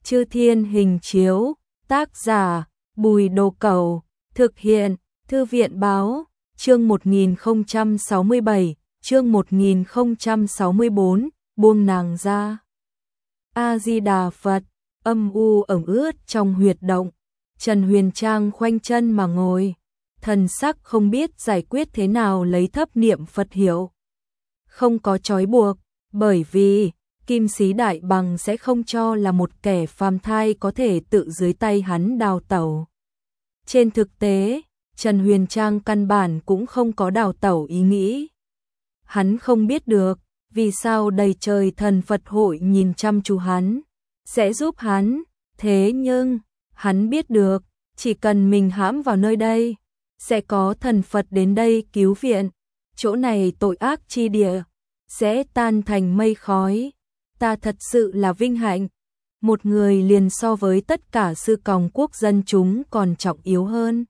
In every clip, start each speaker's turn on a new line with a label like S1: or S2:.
S1: Chư Thiên Hình Chiếu, tác giả Bùi Đồ Cẩu, thực hiện Thư viện Báo, chương 1067, chương 1064, buông nàng ra. A-di-đà Phật, âm u ẩm ướt trong huyệt động, Trần Huyền Trang khoanh chân mà ngồi, thần sắc không biết giải quyết thế nào lấy thấp niệm Phật hiệu. Không có trói buộc, bởi vì Kim Sĩ Đại Bằng sẽ không cho là một kẻ phàm thai có thể tự dưới tay hắn đào tẩu. Trên thực tế, Trần Huyền Trang căn bản cũng không có đào tẩu ý nghĩ. Hắn không biết được vì sao đầy trời thần Phật hội nhìn chăm chú hắn, sẽ giúp hắn, thế nhưng hắn biết được, chỉ cần mình hãm vào nơi đây, sẽ có thần Phật đến đây cứu viện, chỗ này tội ác chi địa, sẽ tan thành mây khói. Ta thật sự là vinh hạnh, một người liền so với tất cả sư còng quốc dân chúng còn trọng yếu hơn.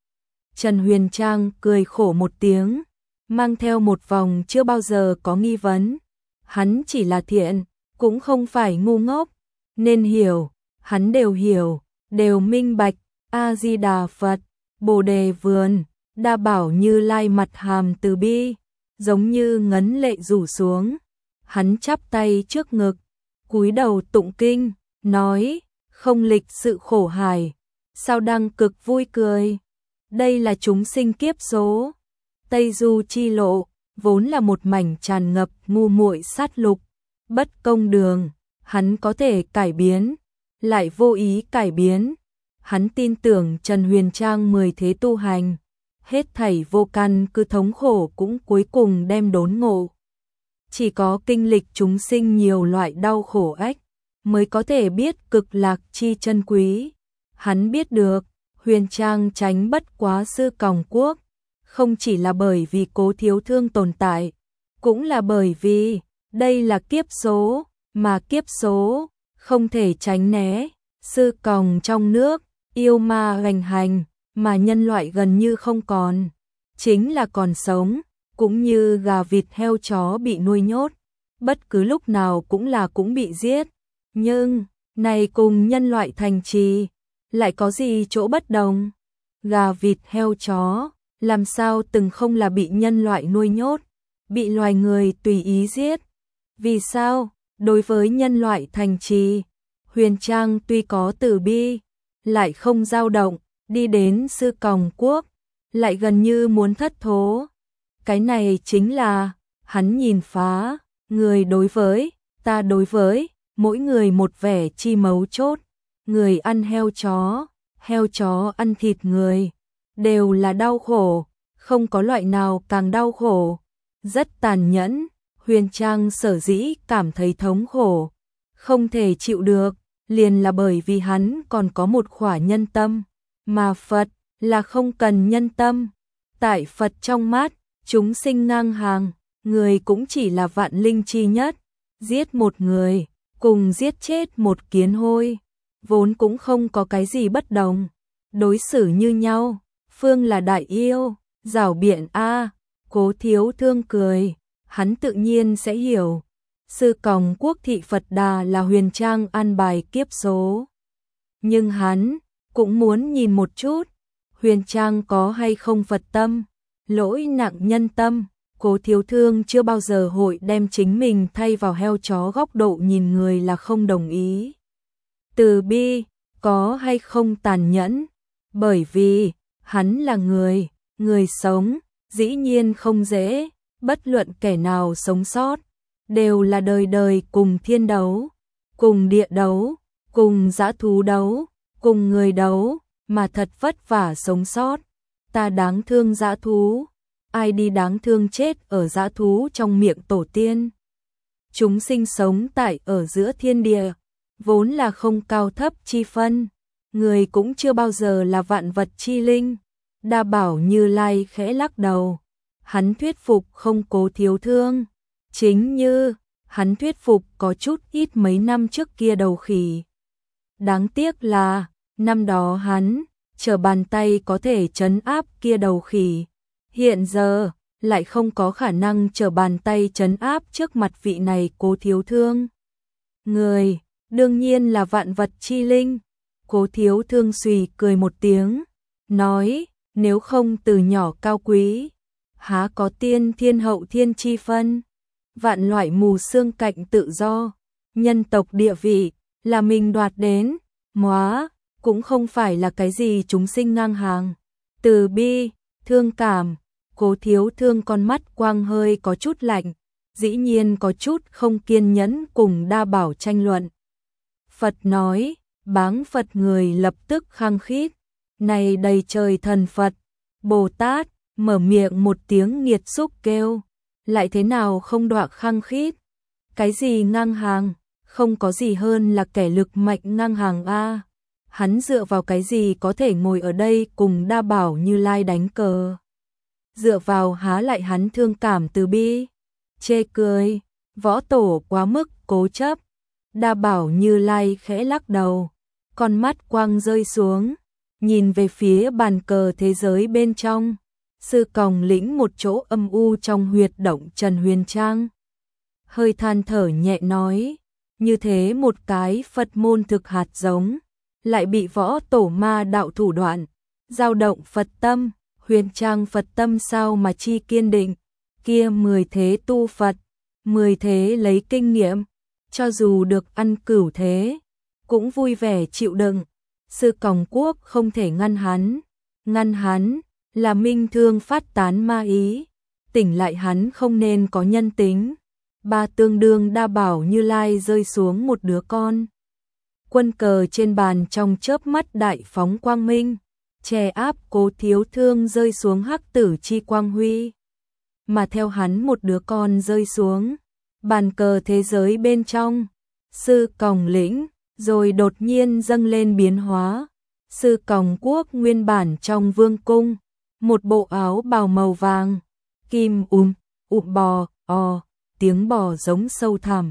S1: Trần Huyền Trang cười khổ một tiếng, mang theo một vòng chưa bao giờ có nghi vấn. Hắn chỉ là thiện, cũng không phải ngu ngốc, nên hiểu, hắn đều hiểu, đều minh bạch. A-di-đà Phật, Bồ Đề Vườn, Đa Bảo Như Lai mặt hàm từ bi, giống như ngấn lệ rủ xuống. Hắn chắp tay trước ngực, cúi đầu tụng kinh, nói, không lịch sự khổ hài, sao đăng cực vui cười. Đây là chúng sinh kiếp số. Tây Du chi lộ, vốn là một mảnh tràn ngập ngu muội sát lục, bất công đường, hắn có thể cải biến, lại vô ý cải biến. Hắn tin tưởng Trần Huyền Trang 10 thế tu hành, hết thảy vô căn cứ thống khổ cũng cuối cùng đem đốn ngộ. Chỉ có kinh lịch chúng sinh nhiều loại đau khổ ách, mới có thể biết cực lạc chi chân quý. Hắn biết được, Huyền Trang tránh bất quá sư còng quốc, không chỉ là bởi vì Cố Thiếu Thương tồn tại, cũng là bởi vì đây là kiếp số, mà kiếp số không thể tránh né. Sư còng trong nước, yêu ma hoành hành, mà nhân loại gần như không còn, chính là còn sống, cũng như gà vịt heo chó bị nuôi nhốt, bất cứ lúc nào cũng bị giết. Nhưng, này cùng nhân loại thành trì, lại có gì chỗ bất đồng? Gà vịt heo chó, làm sao từng không là bị nhân loại nuôi nhốt, bị loài người tùy ý giết? Vì sao, đối với nhân loại thành trì, Huyền Trang tuy có từ bi, lại không dao động, đi đến sư còng quốc, lại gần như muốn thất thố. Cái này chính là, hắn nhìn phá, người đối với, ta đối với, mỗi người một vẻ chi mấu chốt. Người ăn heo chó ăn thịt người, đều là đau khổ, không có loại nào càng đau khổ. Rất tàn nhẫn, Huyền Trang sở dĩ cảm thấy thống khổ, không thể chịu được, liền là bởi vì hắn còn có một khỏa nhân tâm, mà Phật là không cần nhân tâm. Tại Phật trong mắt, chúng sinh ngang hàng, người cũng chỉ là vạn linh chi nhất. Giết một người, cùng giết chết một kiến hôi, vốn cũng không có cái gì bất đồng. Đối xử như nhau, phương là đại yêu, giảo biện a. Cố Thiếu Thương cười, hắn tự nhiên sẽ hiểu. Sư còng quốc thị Phật Đà là Huyền Trang an bài kiếp số. Nhưng hắn cũng muốn nhìn một chút, Huyền Trang có hay không Phật tâm, lỗi nặng nhân tâm. Cố Thiếu Thương chưa bao giờ hội đem chính mình thay vào heo chó góc độ nhìn người là không đồng ý. Từ bi, có hay không tàn nhẫn, bởi vì, hắn là người, người sống, dĩ nhiên không dễ, bất luận kẻ nào sống sót, đều là đời đời cùng thiên đấu, cùng địa đấu, cùng dã thú đấu, cùng người đấu, mà thật vất vả sống sót. Ta đáng thương dã thú, ai đi đáng thương chết ở dã thú trong miệng tổ tiên. Chúng sinh sống tại ở giữa thiên địa, vốn là không cao thấp chi phân, người cũng chưa bao giờ là vạn vật chi linh. Đa Bảo Như Lai khẽ lắc đầu, hắn thuyết phục không Cố Thiếu Thương, chính như hắn thuyết phục có chút ít mấy năm trước kia đầu khỉ. Đáng tiếc là, năm đó hắn, trở bàn tay có thể trấn áp kia đầu khỉ. Hiện giờ, lại không có khả năng trở bàn tay trấn áp trước mặt vị này Cố Thiếu Thương. Người, Đương nhiên là vạn vật chi linh. Cố Thiếu Thương xùy cười một tiếng, nói, nếu không từ nhỏ cao quý, há có tiên thiên hậu thiên chi phân, vạn loại mù xương cạnh tự do, nhân tộc địa vị, là mình đoạt đến, móa, cũng không phải là cái gì chúng sinh ngang hàng. Từ bi, thương cảm, Cố Thiếu Thương con mắt quang hơi có chút lạnh, dĩ nhiên có chút không kiên nhẫn cùng Đa Bảo tranh luận. Phật nói, báng Phật người lập tức khăng khít, này đầy trời thần Phật, Bồ Tát, mở miệng một tiếng nghiệt xúc kêu, lại thế nào không đọa khăng khít, cái gì ngang hàng, không có gì hơn là kẻ lực mạnh ngang hàng a. Hắn dựa vào cái gì có thể ngồi ở đây cùng Đa Bảo Như Lai đánh cờ? Dựa vào há lại hắn thương cảm từ bi? Chê cười, võ tổ quá mức cố chấp. Đa Bảo Như Lai khẽ lắc đầu, con mắt quang rơi xuống, nhìn về phía bàn cờ thế giới bên trong. Sư Còng lĩnh một chỗ âm u trong huyệt động Trần Huyền Trang. Hơi than thở nhẹ nói, như thế một cái Phật môn thực hạt giống, lại bị võ tổ ma đạo thủ đoạn, dao động Phật tâm, Huyền Trang Phật tâm sao mà chi kiên định, kia 10 thế tu Phật, 10 thế lấy kinh nghiệm, cho dù được ăn cửu thế, cũng vui vẻ chịu đựng. Sư Còng Quốc không thể ngăn hắn là minh thương phát tán ma ý, tỉnh lại hắn không nên có nhân tính. Ba tương đương Đa Bảo Như Lai rơi xuống một đứa con. Quân cờ trên bàn trong chớp mắt đại phóng quang minh, che áp Cố Thiếu Thương rơi xuống hắc tử chi quang huy. Mà theo hắn một đứa con rơi xuống, bàn cờ thế giới bên trong, Sư Còng lĩnh, rồi đột nhiên dâng lên biến hóa. Sư Còng Quốc nguyên bản trong vương cung, một bộ áo bào màu vàng, kim bò, tiếng bò giống sâu thẳm.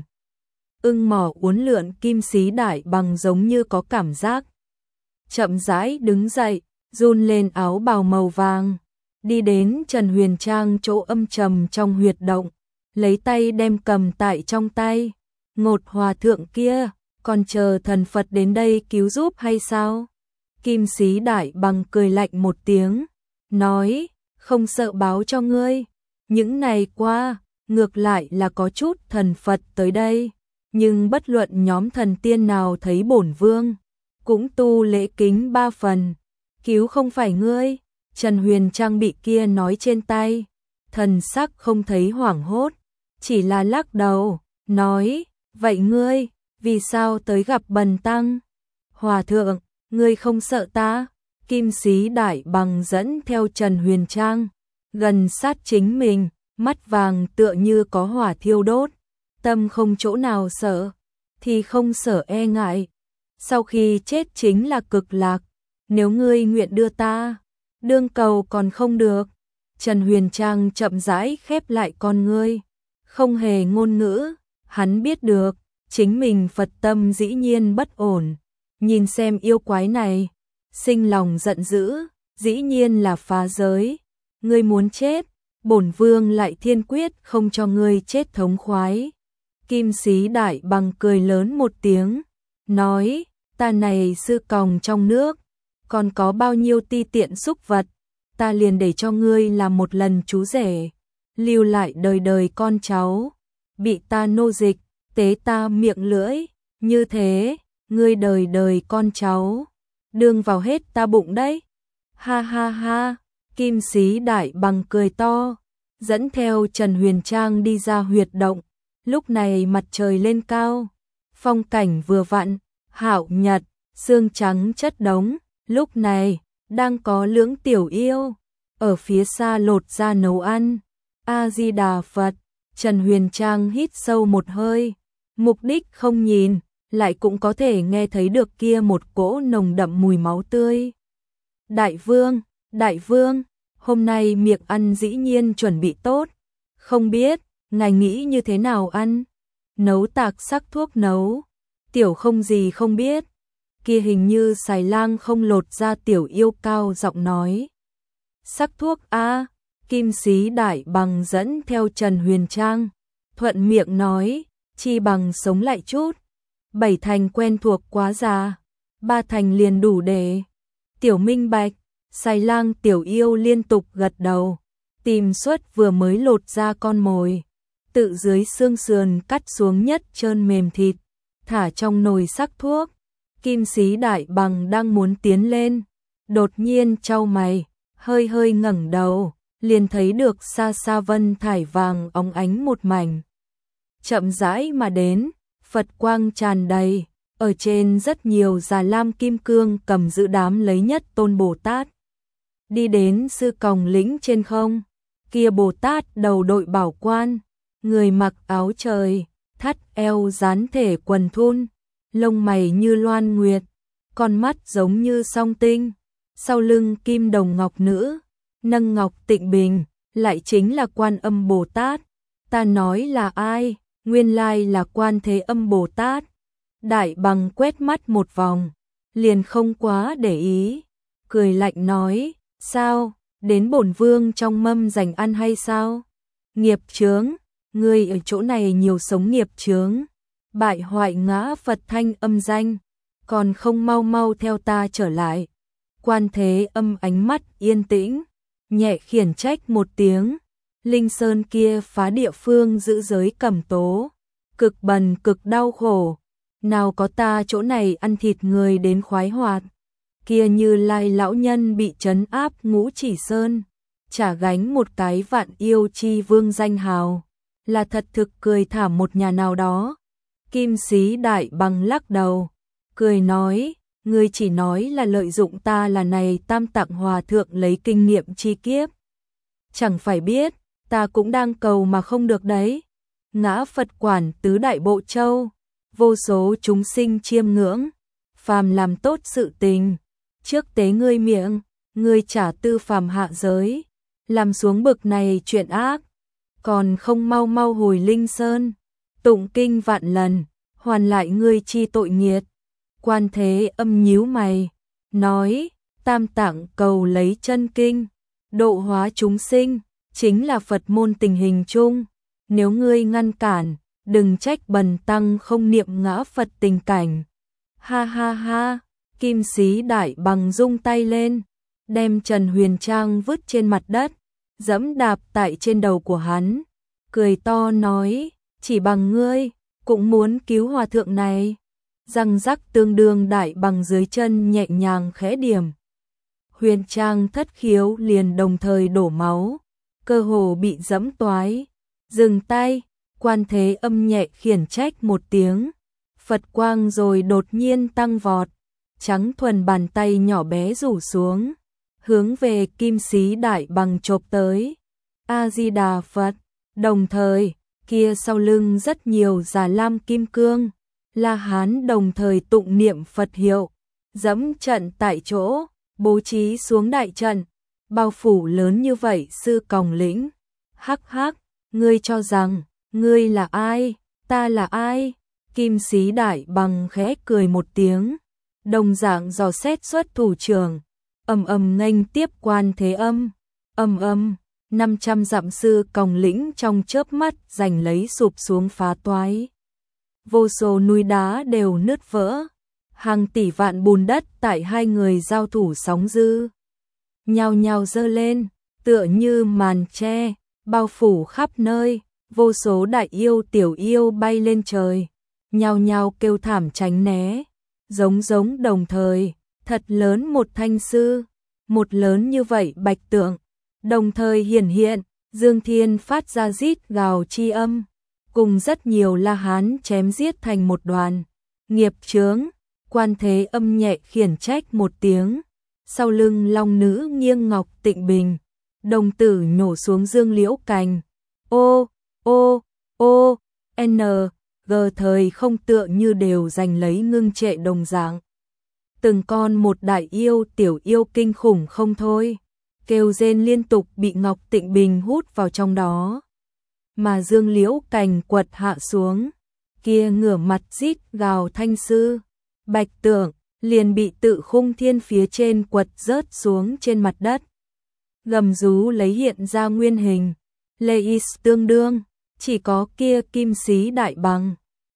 S1: Ưng mỏ uốn lượn kim xí đại bằng giống như có cảm giác. Chậm rãi đứng dậy, run lên áo bào màu vàng, đi đến Trần Huyền Trang chỗ âm trầm trong huyệt động, lấy tay đem cầm tại trong tay. Ngột hòa thượng kia, còn chờ thần Phật đến đây cứu giúp hay sao? Kim xí đại bằng cười lạnh một tiếng, nói, không sợ báo cho ngươi, những ngày qua, ngược lại là có chút thần Phật tới đây, nhưng bất luận nhóm thần tiên nào thấy bổn vương, cũng tu lễ kính 3 phần, cứu không phải ngươi. Trần Huyền Trang bị kia nói trên tay, thần sắc không thấy hoảng hốt, chỉ là lắc đầu, nói, vậy ngươi, vì sao tới gặp bần tăng? Hòa thượng, ngươi không sợ ta? Kim xí đại bằng dẫn theo Trần Huyền Trang, gần sát chính mình, mắt vàng tựa như có hỏa thiêu đốt, tâm không chỗ nào sợ, thì không sợ e ngại. Sau khi chết chính là cực lạc, nếu ngươi nguyện đưa ta, đương cầu còn không được. Trần Huyền Trang chậm rãi khép lại con ngươi, không hề ngôn ngữ, hắn biết được, chính mình Phật tâm dĩ nhiên bất ổn, nhìn xem yêu quái này, sinh lòng giận dữ, dĩ nhiên là phá giới, ngươi muốn chết, bổn vương lại thiên quyết không cho ngươi chết thống khoái. Kim xí đại bằng cười lớn một tiếng, nói, ta này Sư Còng trong nước, còn có bao nhiêu ti tiện xúc vật, ta liền để cho ngươi làm một lần chú rể, lưu lại đời đời con cháu, bị ta nô dịch, tế ta miệng lưỡi, như thế, ngươi đời đời con cháu, đương vào hết ta bụng đấy. Ha ha ha, Kim xí đại bằng cười to, dẫn theo Trần Huyền Trang đi ra huyệt động. Lúc này mặt trời lên cao, phong cảnh vừa vặn, hạo nhật, sương trắng chất đống. Lúc này, đang có lưỡng tiểu yêu, ở phía xa lột ra nấu ăn. A-di-đà Phật, Trần Huyền Trang hít sâu một hơi, mục đích không nhìn, lại cũng có thể nghe thấy được kia một cỗ nồng đậm mùi máu tươi. Đại vương, hôm nay miệng ăn dĩ nhiên chuẩn bị tốt, không biết, ngài nghĩ như thế nào ăn? Nấu tạc sắc thuốc nấu, tiểu không gì không biết. Kia hình như xài lang không lột ra tiểu yêu cao giọng nói. Sắc thuốc a. Kim xí đại bằng dẫn theo Trần Huyền Trang, thuận miệng nói, chi bằng sống lại chút. 7 thành quen thuộc quá già, 3 thành liền đủ để. Tiểu minh bạch, Xài Lang tiểu yêu liên tục gật đầu, tìm suất vừa mới lột ra con mồi, tự dưới xương sườn cắt xuống nhất trơn mềm thịt, thả trong nồi sắc thuốc. Kim Sĩ Đại Bằng đang muốn tiến lên, đột nhiên chau mày, hơi hơi ngẩng đầu, liền thấy được xa xa vân thải vàng óng ánh một mảnh. Chậm rãi mà đến, Phật quang tràn đầy, ở trên rất nhiều già lam kim cương cầm giữ đám lấy nhất tôn Bồ Tát. Đi đến sư còng lĩnh trên không, kia Bồ Tát đầu đội bảo quan, người mặc áo trời, thắt eo dán thể quần thun, lông mày như loan nguyệt, con mắt giống như song tinh, sau lưng kim đồng ngọc nữ, nâng ngọc tịnh bình, lại chính là Quan Âm Bồ Tát. Ta nói là ai? Nguyên lai là Quan Thế Âm Bồ Tát. Đại Bằng quét mắt một vòng, liền không quá để ý, cười lạnh nói, sao, đến bổn vương trong mâm dành ăn hay sao? Nghiệp chướng, ngươi ở chỗ này nhiều sống nghiệp chướng, bại hoại ngã Phật thanh âm danh, còn không mau mau theo ta trở lại. Quan Thế Âm ánh mắt yên tĩnh, nhẹ khiển trách một tiếng, Linh Sơn kia phá địa phương giữ giới cẩm tố, cực bần cực đau khổ, nào có ta chỗ này ăn thịt người đến khoái hoạt. Kia Như Lai lão nhân bị trấn áp Ngũ Chỉ Sơn, trả gánh một cái vạn yêu chi vương danh hào, là thật thực cười thảm một nhà nào đó. Kim Sĩ Đại Bằng lắc đầu, cười nói, ngươi chỉ nói là lợi dụng ta là này Tam Tạng Hòa Thượng lấy kinh nghiệm chi kiếp. Chẳng phải biết, ta cũng đang cầu mà không được đấy. Ngã Phật quản tứ đại bộ châu, vô số chúng sinh chiêm ngưỡng, phàm làm tốt sự tình, trước tế ngươi miệng, ngươi trả tư phàm hạ giới, làm xuống bực này chuyện ác, còn không mau mau hồi Linh Sơn, tụng kinh vạn lần, hoàn lại ngươi chi tội nghiệt. Quan Thế Âm nhíu mày, nói, Tam Tạng cầu lấy chân kinh, độ hóa chúng sinh, chính là Phật môn tình hình chung, nếu ngươi ngăn cản, đừng trách bần tăng không niệm ngã Phật tình cảnh. Ha ha ha, Kim Sĩ Đại Bằng rung tay lên, đem Trần Huyền Trang vứt trên mặt đất, dẫm đạp tại trên đầu của hắn, cười to nói, chỉ bằng ngươi, cũng muốn cứu hòa thượng này. Răng rắc tương đương Đại Bằng dưới chân nhẹ nhàng khẽ điểm. Huyền Trang thất khiếu liền đồng thời đổ máu, cơ hồ bị dẫm toái. Dừng tay, Quan Thế Âm nhẹ khiển trách một tiếng, Phật quang rồi đột nhiên tăng vọt, trắng thuần bàn tay nhỏ bé rủ xuống, hướng về Kim Sĩ Đại Bằng chộp tới. A Di Đà Phật. Đồng thời, kia sau lưng rất nhiều già lam kim cương, La Hán đồng thời tụng niệm Phật hiệu, dẫm trận tại chỗ, bố trí xuống đại trận, bao phủ lớn như vậy sư còng lĩnh. Hắc hắc, ngươi cho rằng, ngươi là ai, ta là ai? Kim Sĩ Đại Bằng khẽ cười một tiếng, đồng dạng dò xét xuất thủ trưởng, nghênh tiếp Quan Thế Âm, 500 dặm sư còng lĩnh trong chớp mắt giành lấy sụp xuống phá toái. Vô số núi đá đều nứt vỡ, hàng tỷ vạn bùn đất tại hai người giao thủ sóng dữ, nhao nhao dơ lên, tựa như màn tre, bao phủ khắp nơi, vô số đại yêu tiểu yêu bay lên trời, nhao nhao kêu thảm tránh né, giống đồng thời, thật lớn một thanh sư, một lớn như vậy bạch tượng, đồng thời hiển hiện, Dương Thiên phát ra rít gào chi âm, cùng rất nhiều La Hán chém giết thành một đoàn. Nghiệp chướng, Quan Thế Âm nhẹ khiển trách một tiếng, sau lưng long nữ nghiêng ngọc tịnh bình, đồng tử nhổ xuống dương liễu cành. N, G thời không tựa như đều giành lấy ngưng trệ đồng dạng. Từng con một đại yêu tiểu yêu kinh khủng không thôi, kêu rên liên tục bị Ngọc Tịnh Bình hút vào trong đó. Mà dương liễu cành quật hạ xuống, kia ngửa mặt rít gào thanh sư, bạch tượng, liền bị tự khung thiên phía trên quật rớt xuống trên mặt đất. Gầm rú lấy hiện ra nguyên hình, Leis tương đương, chỉ có kia Kim Sĩ Đại Bằng,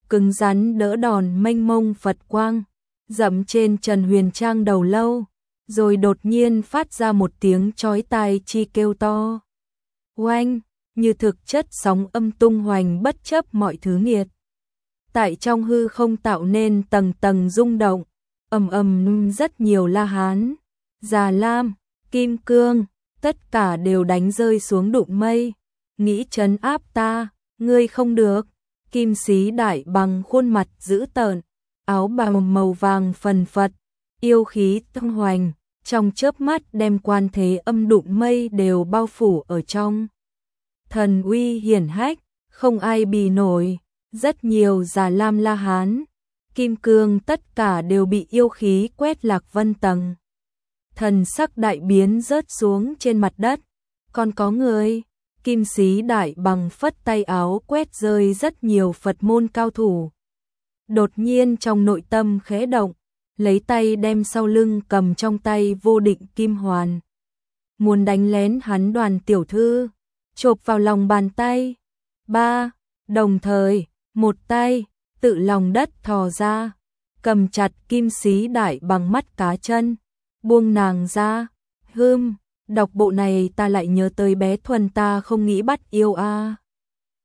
S1: cứng rắn đỡ đòn mênh mông Phật quang, dẫm trên Trần Huyền Trang đầu lâu, rồi đột nhiên phát ra một tiếng chói tai chi kêu to. Oanh, như thực chất sóng âm tung hoành bất chấp mọi thứ nghiệt. Tại trong hư không tạo nên tầng tầng rung động, ầm ầm rất nhiều La Hán, Già Lam, Kim Cương, tất cả đều đánh rơi xuống đụng mây, nghĩ trấn áp ta, ngươi không được. Kim Sĩ Đại Bằng khuôn mặt dữ tợn, áo bào màu vàng phần phật, yêu khí tung hoành, trong chớp mắt đem Quan Thế Âm đụng mây đều bao phủ ở trong. Thần uy hiển hách, không ai bì nổi, rất nhiều Già Lam La Hán, Kim Cương tất cả đều bị yêu khí quét lạc vân tầng. Thần sắc đại biến rớt xuống trên mặt đất, còn có người. Kim Sĩ Đại Bằng phất tay áo quét rơi rất nhiều Phật môn cao thủ. Đột nhiên trong nội tâm khẽ động, lấy tay đem sau lưng cầm trong tay vô định kim hoàn. Muốn đánh lén hắn Đoàn tiểu thư, chộp vào lòng bàn tay. Ba, đồng thời, một tay, tự lòng đất thò ra, cầm chặt Kim Sĩ Đại Bằng mắt cá chân, buông nàng ra. Đọc bộ này ta lại nhớ tới bé Thuần ta không nghĩ bắt yêu a.